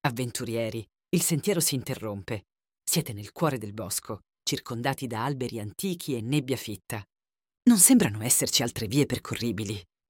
Avventurieri, il sentiero si interrompe. Siete nel cuore del bosco, circondati da alberi antichi e nebbia fitta. Non sembrano esserci altre vie percorribili.